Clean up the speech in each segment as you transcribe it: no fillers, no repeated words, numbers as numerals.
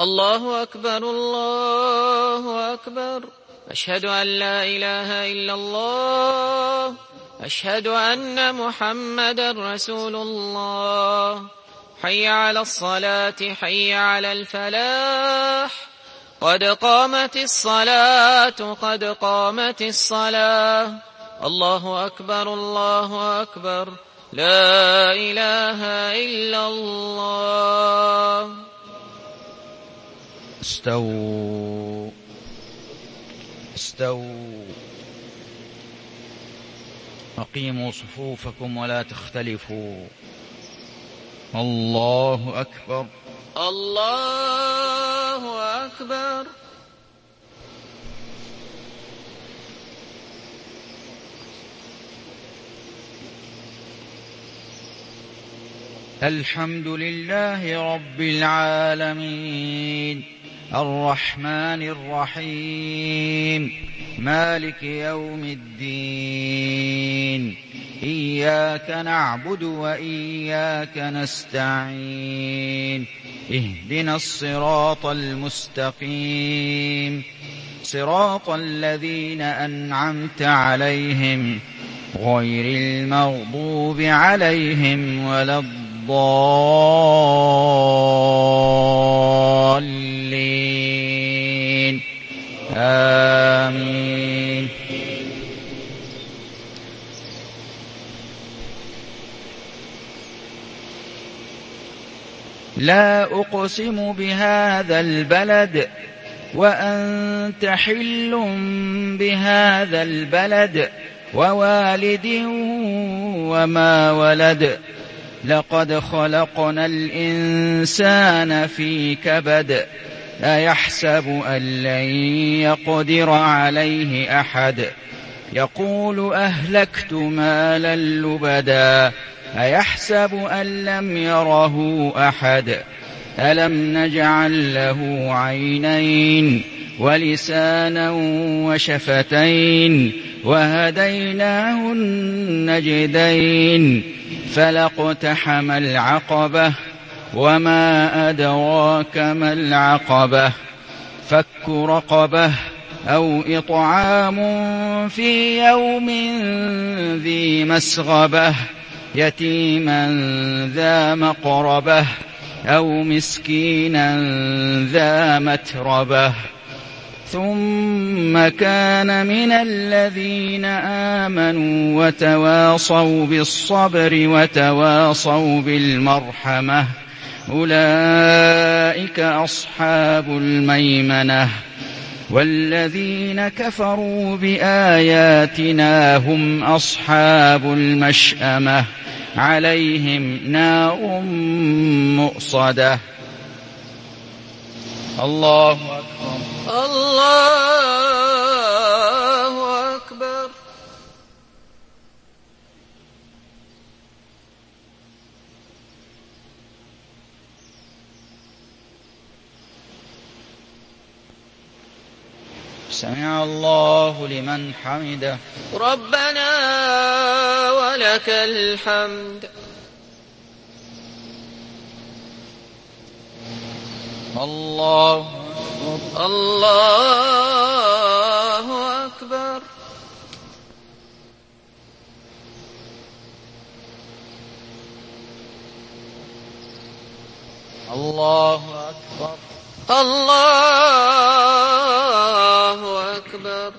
الله أكبر الله أكبر. أشهد أن لا إله إلا الله. أشهد أن محمدا رسول الله. حي على الصلاة حي على الفلاح. قد قامت الصلاة قد قامت الصلاة. الله أكبر الله أكبر. لا إله إلا الله. استووا استووا. أقيموا صفوفكم ولا تختلفوا. الله أكبر الله أكبر. الحمد لله رب العالمين الرحمن الرحيم مالك يوم الدين. إياك نعبد وإياك نستعين. اهدنا الصراط المستقيم صراط الذين أنعمت عليهم غير المغضوب عليهم ولا الضالين. آمين. لا أقسم بهذا البلد وأنت حل بهذا البلد ووالد وما ولد. لقد خلقنا الإنسان في كبد. أيحسب أن لن يقدر عليه أحد. يقول أهلكت مالا لبدا. أيحسب أن لم يره أحد. ألم نجعل له عينين ولسانا وشفتين وهديناه النجدين. فلاقتحم العقبة وما أدراك ما العقبة. فك رقبة أو إطعام في يوم ذي مسغبة. يتيما ذا مقربة أو مسكينا ذا متربة. ثم كان من الذين آمنوا وتواصوا بالصبر وتواصوا بالمرحمة. أولئك أصحاب الميمنة. والذين كفروا بآياتنا هم أصحاب المشأمة. عليهم نار مؤصدة. الله أكبر الله أكبر. سمع الله لمن حمده. ربنا ولك الحمد. الله الله أكبر. الله أكبر الله أكبر.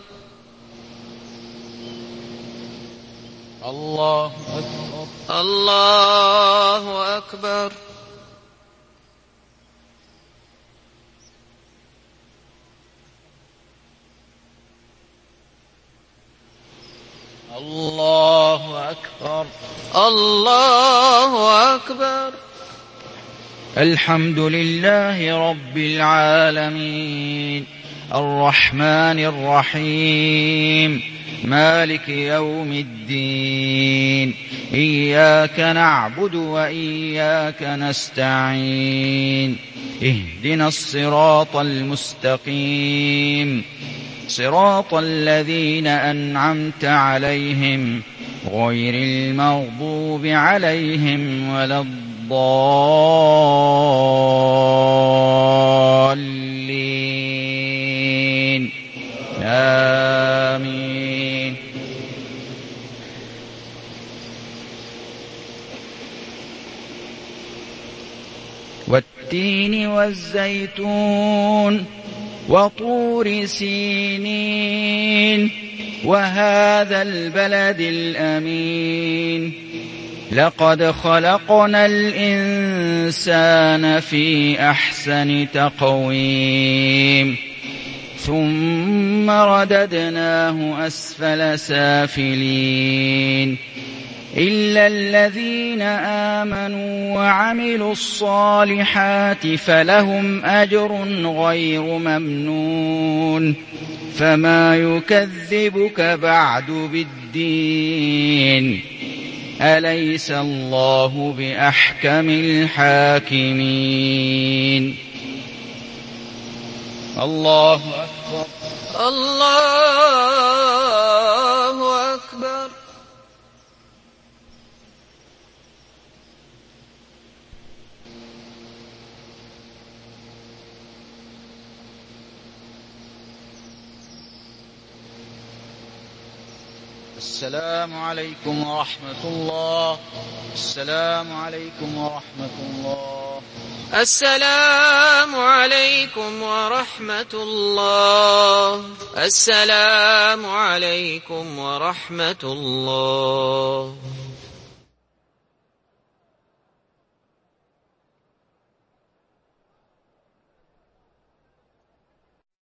الله أكبر الله أكبر. الله أكبر الله أكبر. الحمد لله رب العالمين الرحمن الرحيم مالك يوم الدين. إياك نعبد وإياك نستعين. اهدنا الصراط المستقيم صراط الذين أنعمت عليهم غير المغضوب عليهم ولا الضالين. والزيتون وطور سينين وهذا البلد الأمين لقد خلقنا الإنسان في أحسن تقويم ثم رددناه أسفل سافلين إلا الذين آمنوا وعملوا الصالحات فلهم أجر غير ممنون فما يكذبك بعد بالدين أليس الله بأحكم الحاكمين الله أكبر الله أكبر السلام عليكم ورحمة الله السلام عليكم ورحمة الله السلام عليكم ورحمة الله السلام عليكم ورحمة الله